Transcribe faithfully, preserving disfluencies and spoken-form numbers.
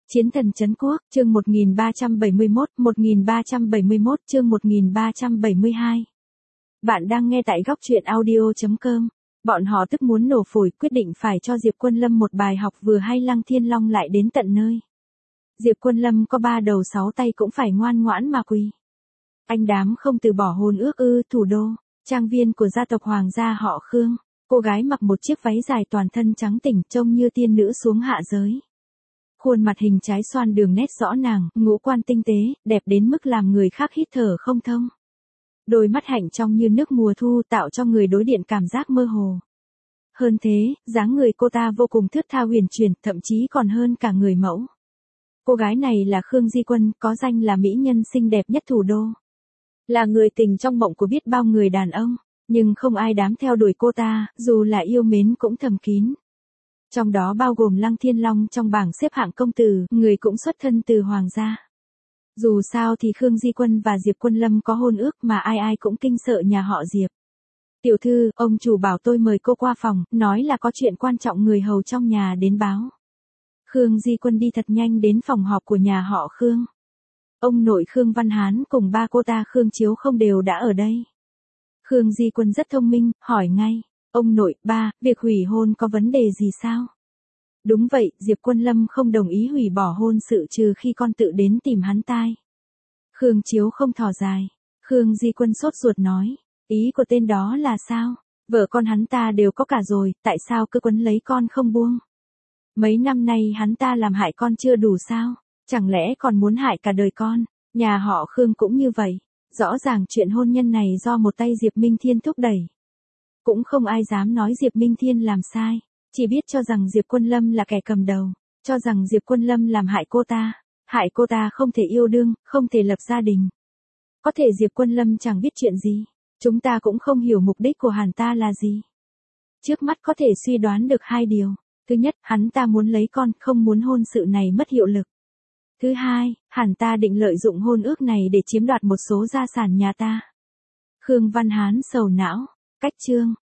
Chiến thần trấn quốc, chương một nghìn ba trăm bảy mươi mốt, một nghìn ba trăm bảy mươi mốt, chương một nghìn ba trăm bảy mươi hai. Bạn đang nghe tại góc truyện audio chấm com. Bọn họ tức muốn nổ phổi, quyết định phải cho Diệp Quân Lâm một bài học vừa hay. Lăng Thiên Long lại đến tận nơi. Diệp Quân Lâm có ba đầu sáu tay cũng phải ngoan ngoãn mà quỳ. Anh đám không từ bỏ hôn ước ư? Thủ đô, trang viên của gia tộc hoàng gia họ Khương. Cô gái mặc một chiếc váy dài toàn thân trắng tỉnh, trông như tiên nữ xuống hạ giới. Khuôn mặt hình trái xoan, đường nét rõ nàng, ngũ quan tinh tế, đẹp đến mức làm người khác hít thở không thông. Đôi mắt hạnh trong như nước mùa thu, tạo cho người đối diện cảm giác mơ hồ. Hơn thế, dáng người cô ta vô cùng thướt tha huyền chuyển, thậm chí còn hơn cả người mẫu. Cô gái này là Khương Di Quân, có danh là mỹ nhân xinh đẹp nhất thủ đô. Là người tình trong mộng của biết bao người đàn ông, nhưng không ai dám theo đuổi cô ta, dù là yêu mến cũng thầm kín. Trong đó bao gồm Lăng Thiên Long trong bảng xếp hạng công tử, người cũng xuất thân từ hoàng gia. Dù sao thì Khương Di Quân và Diệp Quân Lâm có hôn ước mà ai ai cũng kinh sợ nhà họ Diệp. Tiểu thư, ông chủ bảo tôi mời cô qua phòng, nói là có chuyện quan trọng, người hầu trong nhà đến báo. Khương Di Quân đi thật nhanh đến phòng họp của nhà họ Khương. Ông nội Khương Văn Hán cùng ba cô ta Khương Chiếu Không đều đã ở đây. Khương Di Quân rất thông minh, hỏi ngay. Ông nội, ba, việc hủy hôn có vấn đề gì sao? Đúng vậy, Diệp Quân Lâm không đồng ý hủy bỏ hôn sự trừ khi con tự đến tìm hắn tai. Khương Chiếu Không thở dài. Khương Di Quân sốt ruột nói. Ý của tên đó là sao? Vợ con hắn ta đều có cả rồi, tại sao cứ quấn lấy con không buông? Mấy năm nay hắn ta làm hại con chưa đủ sao? Chẳng lẽ còn muốn hại cả đời con? Nhà họ Khương cũng như vậy. Rõ ràng chuyện hôn nhân này do một tay Diệp Minh Thiên thúc đẩy. Cũng không ai dám nói Diệp Minh Thiên làm sai, chỉ biết cho rằng Diệp Quân Lâm là kẻ cầm đầu, cho rằng Diệp Quân Lâm làm hại cô ta, hại cô ta không thể yêu đương, không thể lập gia đình. Có thể Diệp Quân Lâm chẳng biết chuyện gì, chúng ta cũng không hiểu mục đích của hắn ta là gì. Trước mắt có thể suy đoán được hai điều, thứ nhất, hắn ta muốn lấy con, không muốn hôn sự này mất hiệu lực. Thứ hai, hắn ta định lợi dụng hôn ước này để chiếm đoạt một số gia sản nhà ta. Khương Văn Hán sầu não. Cách chương,